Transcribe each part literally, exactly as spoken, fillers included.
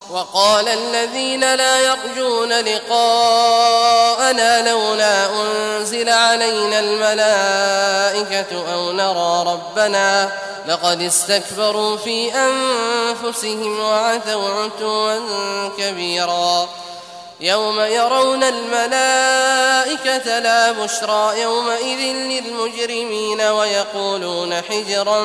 وقال الذين لا يرجون لقاءنا لولا أنزل علينا الملائكة أو نرى ربنا لقد استكبروا في أنفسهم وعتوا عتوا كبيرا يوم يرون الملائكة لا بشرى يومئذ للمجرمين ويقولون حجرا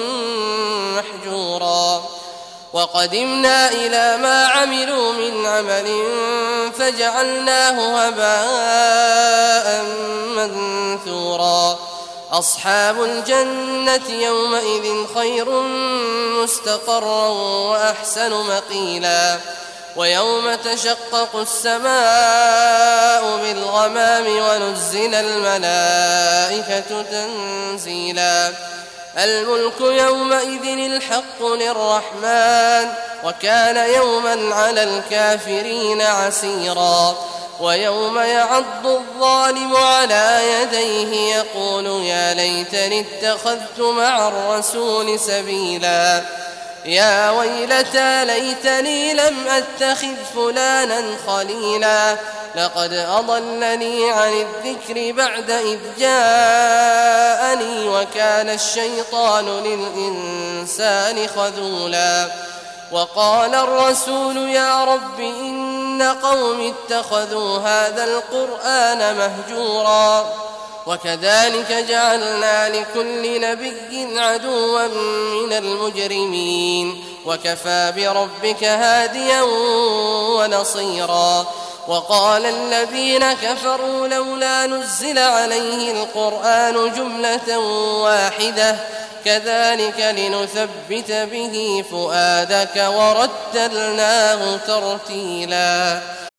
محجورا وقدمنا إلى ما عملوا من عمل فجعلناه هباء منثورا أصحاب الجنة يومئذ خير مستقرا وأحسن مقيلا ويوم تشقق السماء بالغمام ونزل الملائكة تنزيلا الملك يومئذ الحق للرحمن وكان يوما على الكافرين عسيرا ويوم يعض الظالم على يديه يقول يا ليتني اتخذت مع الرسول سبيلا يا ويلتى ليتني لم أتخذ فلانا خليلا لقد أضلني عن الذكر بعد إذ جاءني وكان الشيطان للإنسان خذولا وقال الرسول يا رب إن قوم اتخذوا هذا القرآن مهجورا وكذلك جعلنا لكل نبي عدوا من المجرمين وكفى بربك هاديا ونصيرا وقال الذين كفروا لولا نزل عليه القرآن جملة واحدة كذلك لنثبت به فؤادك ورتلناه ترتيلا.